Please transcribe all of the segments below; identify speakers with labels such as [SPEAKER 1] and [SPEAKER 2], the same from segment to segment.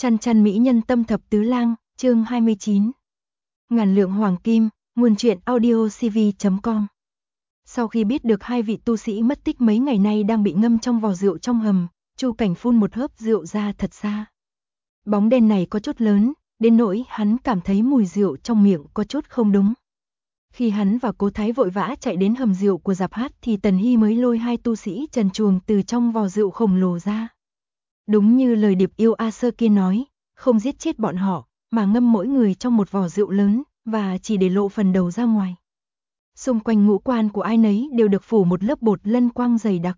[SPEAKER 1] Chăn chăn mỹ nhân tâm thập tứ lang, chương 29. Ngàn lượng hoàng kim, nguồn truyện audio cv.com. Sau khi biết được hai vị tu sĩ mất tích mấy ngày nay đang bị ngâm trong vò rượu trong hầm, Chu Cảnh phun một hớp rượu ra thật xa. Bóng đen này có chút lớn, đến nỗi hắn cảm thấy mùi rượu trong miệng có chút không đúng. Khi hắn và Cố Thái vội vã chạy đến hầm rượu của Giạp Hát thì Tần Hy mới lôi hai tu sĩ trần truồng từ trong vò rượu khổng lồ ra. Đúng như lời điệp yêu A Sơ kia nói, không giết chết bọn họ, mà ngâm mỗi người trong một vò rượu lớn, và chỉ để lộ phần đầu ra ngoài. Xung quanh ngũ quan của ai nấy đều được phủ một lớp bột lân quang dày đặc.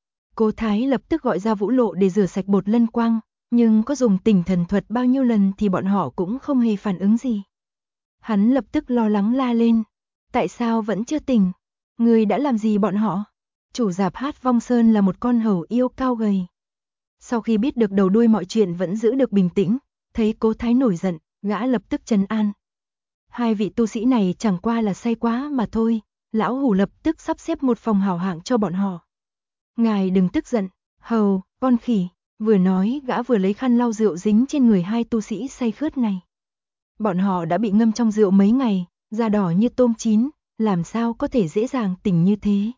[SPEAKER 1] Cố Thái lập tức gọi ra Vũ Lộ để rửa sạch bột lân quang, nhưng có dùng tỉnh thần thuật bao nhiêu lần thì bọn họ cũng không hề phản ứng gì. Hắn lập tức lo lắng la lên, tại sao vẫn chưa tỉnh? Người đã làm gì bọn họ? Chủ Giạp Hát Vong Sơn là một con hầu yêu cao gầy. Sau khi biết được đầu đuôi mọi chuyện vẫn giữ được bình tĩnh, thấy Cố Thái nổi giận, gã lập tức trấn an. Hai vị tu sĩ này chẳng qua là say quá mà thôi, lão hủ lập tức sắp xếp một phòng hảo hạng cho bọn họ. Ngài đừng tức giận, hầu, con khỉ, vừa nói gã vừa lấy khăn lau rượu dính trên người hai tu sĩ say khướt này. Bọn họ đã bị ngâm trong rượu mấy ngày, da đỏ như tôm chín, làm sao có thể dễ dàng tỉnh như thế.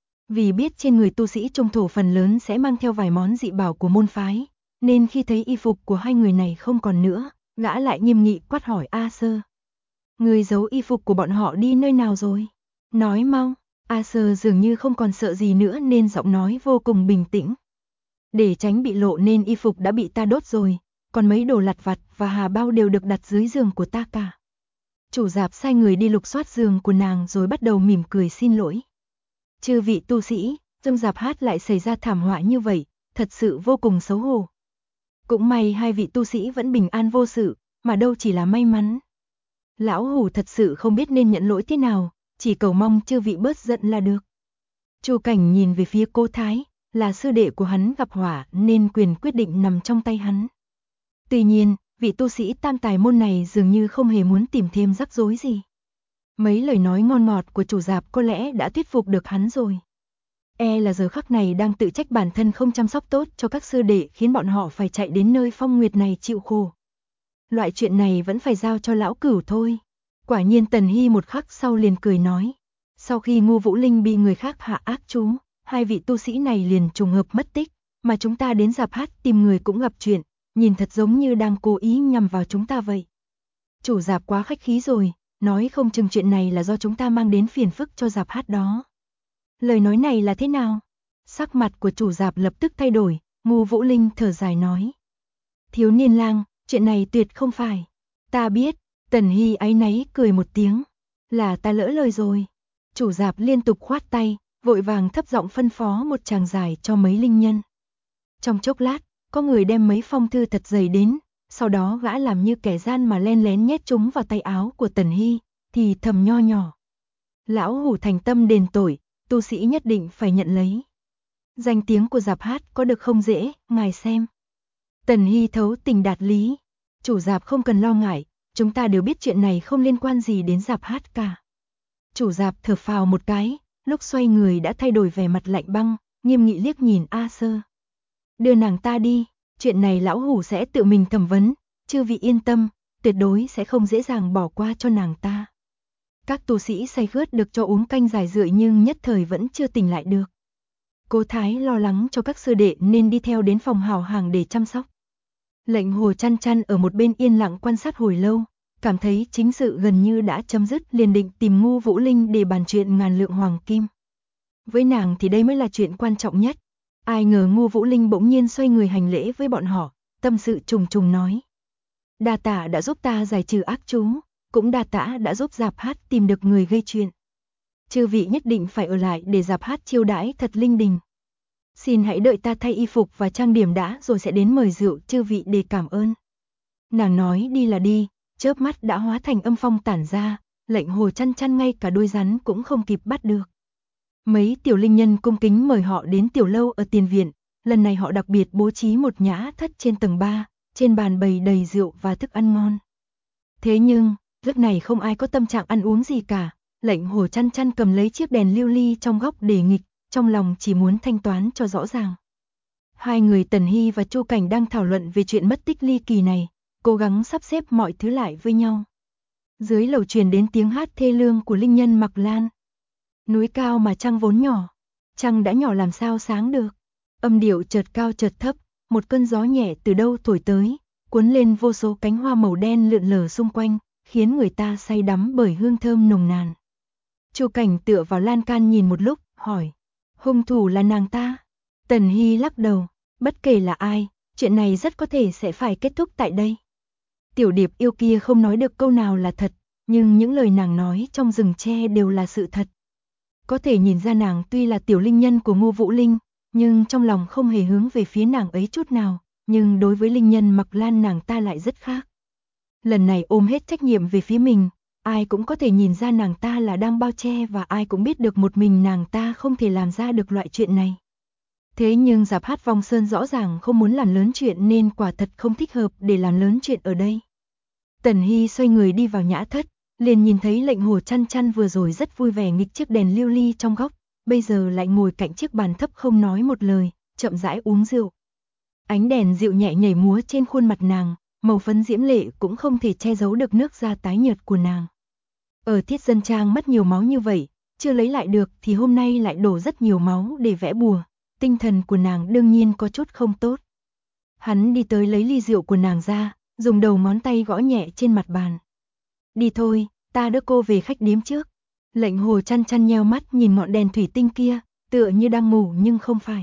[SPEAKER 1] Vì biết trên người tu sĩ trung thổ phần lớn sẽ mang theo vài món dị bảo của môn phái, nên khi thấy y phục của hai người này không còn nữa, gã lại nghiêm nghị quát hỏi A Sơ. Người giấu y phục của bọn họ đi nơi nào rồi? Nói mau. A Sơ dường như không còn sợ gì nữa nên giọng nói vô cùng bình tĩnh. Để tránh bị lộ nên y phục đã bị ta đốt rồi, còn mấy đồ lặt vặt và hà bao đều được đặt dưới giường của ta cả. Chủ Giạp sai người đi lục soát giường của nàng rồi bắt đầu mỉm cười xin lỗi. Chư vị tu sĩ, trong Giạp Hát lại xảy ra thảm họa như vậy, thật sự vô cùng xấu hổ. Cũng may hai vị tu sĩ vẫn bình an vô sự, mà đâu chỉ là may mắn. Lão hủ thật sự không biết nên nhận lỗi thế nào, chỉ cầu mong chư vị bớt giận là được. Chu Cảnh nhìn về phía Cố Thái, là sư đệ của hắn gặp họa nên quyền quyết định nằm trong tay hắn. Tuy nhiên, vị tu sĩ tam tài môn này dường như không hề muốn tìm thêm rắc rối gì. Mấy lời nói ngon ngọt của chủ Giạp có lẽ đã thuyết phục được hắn rồi. Là giờ khắc này đang tự trách bản thân không chăm sóc tốt cho các sư đệ khiến bọn họ phải chạy đến nơi phong nguyệt này chịu khổ. Loại chuyện này vẫn phải giao cho lão cửu thôi. Quả nhiên Tần Hy một khắc sau liền cười nói. Sau khi Ngô Vũ Linh bị người khác hạ ác chú, hai vị tu sĩ này liền trùng hợp mất tích, mà chúng ta đến Giạp Hát tìm người cũng gặp chuyện, nhìn thật giống như đang cố ý nhằm vào chúng ta vậy. Chủ Giạp quá khách khí rồi, nói không chừng chuyện này là do chúng ta mang đến phiền phức cho Giạp Hát đó. Lời nói này là thế nào? Sắc mặt của chủ Giạp lập tức thay đổi, Ngô Vũ Linh thở dài nói. Thiếu niên lang, chuyện này tuyệt không phải. Ta biết. Tần Hy áy náy cười một tiếng. Là ta lỡ lời rồi. Chủ Giạp liên tục khoát tay, vội vàng thấp giọng phân phó một tràng giải cho mấy linh nhân. Trong chốc lát, có người đem mấy phong thư thật dày đến, sau đó gã làm như kẻ gian mà len lén nhét chúng vào tay áo của Tần Hy, thì thầm nho nhỏ. Lão hủ thành tâm đền tội, tu sĩ nhất định phải nhận lấy. Danh tiếng của Giạp Hát có được không dễ, ngài xem. Tần Hy thấu tình đạt lý. Chủ Giạp không cần lo ngại, chúng ta đều biết chuyện này không liên quan gì đến Giạp Hát cả. Chủ Giạp thở phào một cái, lúc xoay người đã thay đổi vẻ mặt lạnh băng, nghiêm nghị liếc nhìn A Sơ. Đưa nàng ta đi, chuyện này lão hủ sẽ tự mình thẩm vấn, chư vị yên tâm, tuyệt đối sẽ không dễ dàng bỏ qua cho nàng ta. Các tu sĩ say khướt được cho uống canh giải rượi nhưng nhất thời vẫn chưa tỉnh lại được. Cố Thái lo lắng cho các sư đệ nên đi theo đến phòng hào hàng để chăm sóc. Lệnh Hồ Chăn Chăn ở một bên yên lặng quan sát hồi lâu, cảm thấy chính sự gần như đã chấm dứt liền định tìm Ngô Vũ Linh để bàn chuyện ngàn lượng hoàng kim. Với nàng thì đây mới là chuyện quan trọng nhất. Ai ngờ Ngô Vũ Linh bỗng nhiên xoay người hành lễ với bọn họ, tâm sự trùng trùng nói. Đa tạ đã giúp ta giải trừ ác chú, cũng đa tạ đã giúp Giạp Hát tìm được người gây chuyện. Chư vị nhất định phải ở lại để Giạp Hát chiêu đãi thật linh đình. Xin hãy đợi ta thay y phục và trang điểm đã rồi sẽ đến mời rượu chư vị để cảm ơn. Nàng nói đi là đi, chớp mắt đã hóa thành âm phong tản ra, Lệnh Hồ Chăn Chăn ngay cả đuôi rắn cũng không kịp bắt được. Mấy tiểu linh nhân cung kính mời họ đến tiểu lâu ở tiền viện, lần này họ đặc biệt bố trí một nhã thất trên tầng 3, trên bàn bày đầy rượu và thức ăn ngon. Thế nhưng, lúc này không ai có tâm trạng ăn uống gì cả, Lệnh Hồ Chăn Chăn cầm lấy chiếc đèn lưu ly trong góc để nghịch, trong lòng chỉ muốn thanh toán cho rõ ràng. Hai người Tần Hy và Chu Cảnh đang thảo luận về chuyện mất tích ly kỳ này, cố gắng sắp xếp mọi thứ lại với nhau. Dưới lầu truyền đến tiếng hát thê lương của linh nhân Mặc Lan. Núi cao mà trăng vốn nhỏ, trăng đã nhỏ làm sao sáng được. Âm điệu chợt cao chợt thấp, một cơn gió nhẹ từ đâu thổi tới, cuốn lên vô số cánh hoa màu đen lượn lờ xung quanh, khiến người ta say đắm bởi hương thơm nồng nàn. Chu Cảnh tựa vào lan can nhìn một lúc, hỏi, hung thủ là nàng ta? Tần Hy lắc đầu, bất kể là ai, chuyện này rất có thể sẽ phải kết thúc tại đây. Tiểu điệp yêu kia không nói được câu nào là thật, nhưng những lời nàng nói trong rừng tre đều là sự thật. Có thể nhìn ra nàng tuy là tiểu linh nhân của Ngô Vũ Linh, nhưng trong lòng không hề hướng về phía nàng ấy chút nào, nhưng đối với linh nhân Mặc Lan nàng ta lại rất khác. Lần này ôm hết trách nhiệm về phía mình, ai cũng có thể nhìn ra nàng ta là đang bao che và ai cũng biết được một mình nàng ta không thể làm ra được loại chuyện này. Thế nhưng Giạp Hát Vong Sơn rõ ràng không muốn làm lớn chuyện nên quả thật không thích hợp để làm lớn chuyện ở đây. Tần Hy xoay người đi vào nhã thất, liền nhìn thấy Lệnh Hồ Chăn Chăn vừa rồi rất vui vẻ nghịch chiếc đèn lưu ly trong góc, bây giờ lại ngồi cạnh chiếc bàn thấp không nói một lời, chậm rãi uống rượu. Ánh đèn dịu nhẹ nhảy múa trên khuôn mặt nàng, màu phấn diễm lệ cũng không thể che giấu được nước da tái nhợt của nàng. Ở Thiết Dân Trang mất nhiều máu như vậy, chưa lấy lại được thì hôm nay lại đổ rất nhiều máu để vẽ bùa, tinh thần của nàng đương nhiên có chút không tốt. Hắn đi tới lấy ly rượu của nàng ra, dùng đầu ngón tay gõ nhẹ trên mặt bàn. Đi thôi, ta đưa cô về khách điếm trước. Lệnh Hồ Chăn Chăn nheo mắt nhìn ngọn đèn thủy tinh kia, tựa như đang ngủ nhưng không phải.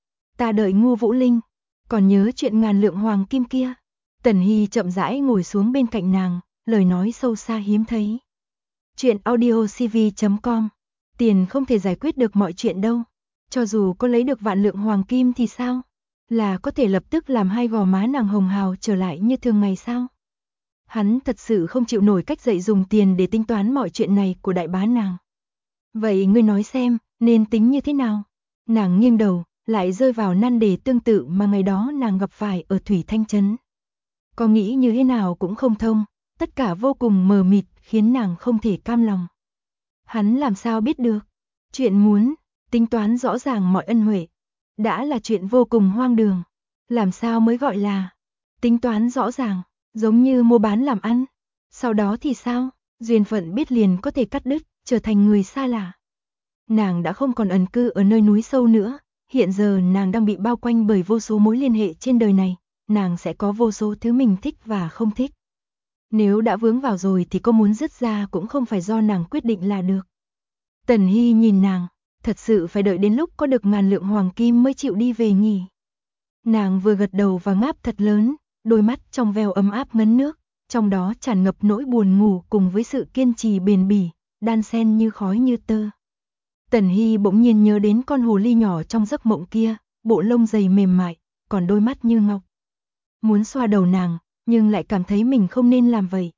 [SPEAKER 1] Ta đợi Ngô Vũ Linh, còn nhớ chuyện ngàn lượng hoàng kim kia. Tần Hy chậm rãi ngồi xuống bên cạnh nàng, lời nói sâu xa hiếm thấy. Chuyện audiocv.com. Tiền không thể giải quyết được mọi chuyện đâu. Cho dù có lấy được vạn lượng hoàng kim thì sao? Là có thể lập tức làm hai gò má nàng hồng hào trở lại như thường ngày sao? Hắn thật sự không chịu nổi cách dạy dùng tiền để tính toán mọi chuyện này của đại bá nàng. Vậy ngươi nói xem, nên tính như thế nào? Nàng nghiêng đầu, lại rơi vào nan đề tương tự mà ngày đó nàng gặp phải ở Thủy Thanh Trấn. Có nghĩ như thế nào cũng không thông, tất cả vô cùng mờ mịt khiến nàng không thể cam lòng. Hắn làm sao biết được? Chuyện muốn tính toán rõ ràng mọi ân huệ đã là chuyện vô cùng hoang đường. Làm sao mới gọi là tính toán rõ ràng, giống như mua bán làm ăn. Sau đó thì sao? Duyên phận biết liền có thể cắt đứt, trở thành người xa lạ. Nàng đã không còn ẩn cư ở nơi núi sâu nữa, hiện giờ nàng đang bị bao quanh bởi vô số mối liên hệ trên đời này, nàng sẽ có vô số thứ mình thích và không thích. Nếu đã vướng vào rồi thì có muốn dứt ra cũng không phải do nàng quyết định là được. Tần Hy nhìn nàng, thật sự phải đợi đến lúc có được ngàn lượng hoàng kim mới chịu đi về nhỉ. Nàng vừa gật đầu và ngáp thật lớn, đôi mắt trong veo ấm áp ngấn nước, trong đó tràn ngập nỗi buồn ngủ cùng với sự kiên trì bền bỉ, đan xen như khói như tơ. Tần Hy bỗng nhiên nhớ đến con hồ ly nhỏ trong giấc mộng kia, bộ lông dày mềm mại, còn đôi mắt như ngọc. Muốn xoa đầu nàng, nhưng lại cảm thấy mình không nên làm vậy.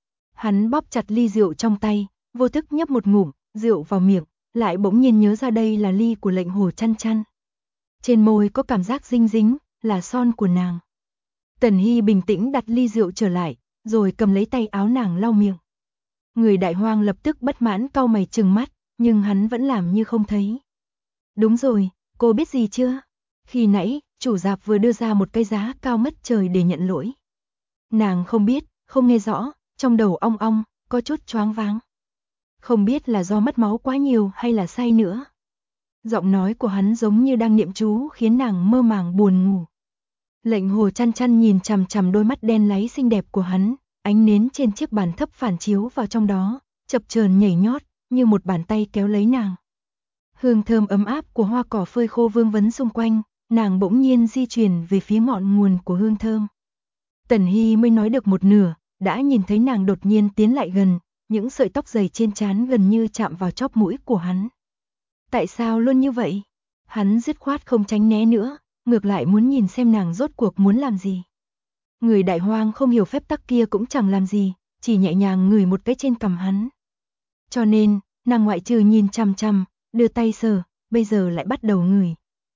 [SPEAKER 1] Hắn bóp chặt ly rượu trong tay, vô thức nhấp một ngụm rượu vào miệng, lại bỗng nhiên nhớ ra đây là ly của Lệnh Hồ Chăn Chăn. Trên môi có cảm giác dinh dính, là son của nàng. Tần Hy bình tĩnh đặt ly rượu trở lại, rồi cầm lấy tay áo nàng lau miệng. Người Đại Hoang lập tức bất mãn cau mày trừng mắt, nhưng hắn vẫn làm như không thấy. Đúng rồi, cô biết gì chưa? Khi nãy, chủ Giạp vừa đưa ra một cái giá cao ngất trời để nhận lỗi. Nàng không biết, không nghe rõ, trong đầu ong ong, có chút choáng váng. Không biết là do mất máu quá nhiều hay là say nữa. Giọng nói của hắn giống như đang niệm chú khiến nàng mơ màng buồn ngủ. Lệnh Hồ Chăn Chăn nhìn chằm chằm đôi mắt đen láy xinh đẹp của hắn, ánh nến trên chiếc bàn thấp phản chiếu vào trong đó, chập chờn nhảy nhót, như một bàn tay kéo lấy nàng. Hương thơm ấm áp của hoa cỏ phơi khô vương vấn xung quanh, nàng bỗng nhiên di chuyển về phía ngọn nguồn của hương thơm. Tần Hy mới nói được một nửa, đã nhìn thấy nàng đột nhiên tiến lại gần, những sợi tóc dày trên trán gần như chạm vào chóp mũi của hắn. Tại sao luôn như vậy? Hắn dứt khoát không tránh né nữa, ngược lại muốn nhìn xem nàng rốt cuộc muốn làm gì. Người Đại Hoang không hiểu phép tắc kia cũng chẳng làm gì, chỉ nhẹ nhàng ngửi một cái trên cằm hắn. Cho nên, nàng ngoại trừ nhìn chằm chằm, đưa tay sờ, bây giờ lại bắt đầu ngửi.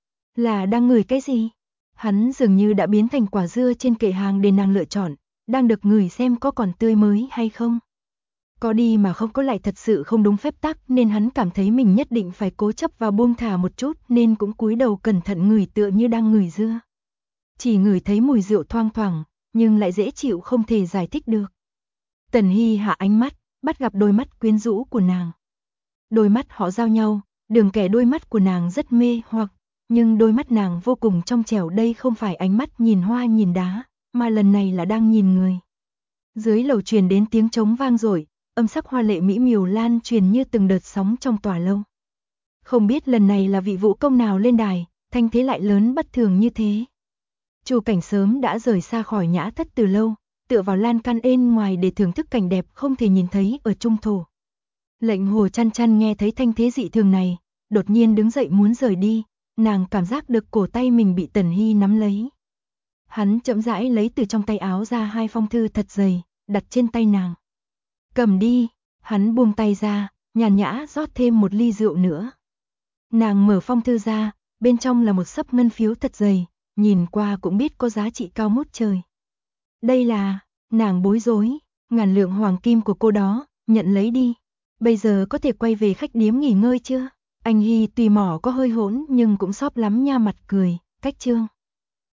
[SPEAKER 1] Là đang ngửi cái gì? Hắn dường như đã biến thành quả dưa trên kệ hàng để nàng lựa chọn, đang được ngửi xem có còn tươi mới hay không. Có đi mà không có lại thật sự không đúng phép tắc, nên hắn cảm thấy mình nhất định phải cố chấp và buông thả một chút, nên cũng cúi đầu cẩn thận ngửi tựa như đang ngửi dưa. Chỉ ngửi thấy mùi rượu thoang thoảng, nhưng lại dễ chịu không thể giải thích được. Tần Hy hạ ánh mắt, bắt gặp đôi mắt quyến rũ của nàng. Đôi mắt họ giao nhau, đường kẻ đôi mắt của nàng rất mê hoặc, nhưng đôi mắt nàng vô cùng trong trẻo, đây không phải ánh mắt nhìn hoa nhìn đá, mà lần này là đang nhìn người. Dưới lầu truyền đến tiếng trống vang dội, âm sắc hoa lệ mỹ miều lan truyền như từng đợt sóng trong tòa lâu. Không biết lần này là vị vũ công nào lên đài, thanh thế lại lớn bất thường như thế. Chu Cảnh sớm đã rời xa khỏi nhã thất từ lâu, tựa vào lan can êm ngoài để thưởng thức cảnh đẹp không thể nhìn thấy ở trung thổ. Lệnh Hồ Chăn Chăn nghe thấy thanh thế dị thường này, đột nhiên đứng dậy muốn rời đi, nàng cảm giác được cổ tay mình bị Tần Hy nắm lấy. Hắn chậm rãi lấy từ trong tay áo ra 2 phong thư thật dày, đặt trên tay nàng. Cầm đi, hắn buông tay ra, nhàn nhã rót thêm một ly rượu nữa. Nàng mở phong thư ra, bên trong là một xấp ngân phiếu thật dày, nhìn qua cũng biết có giá trị cao ngút trời. Đây là, nàng bối rối, 1000 lượng hoàng kim của cô đó, nhận lấy đi. Bây giờ có thể quay về khách điếm nghỉ ngơi chưa? Anh Hy tùy mỏ có hơi hỗn nhưng cũng xóp lắm nha, mặt cười, cách trương.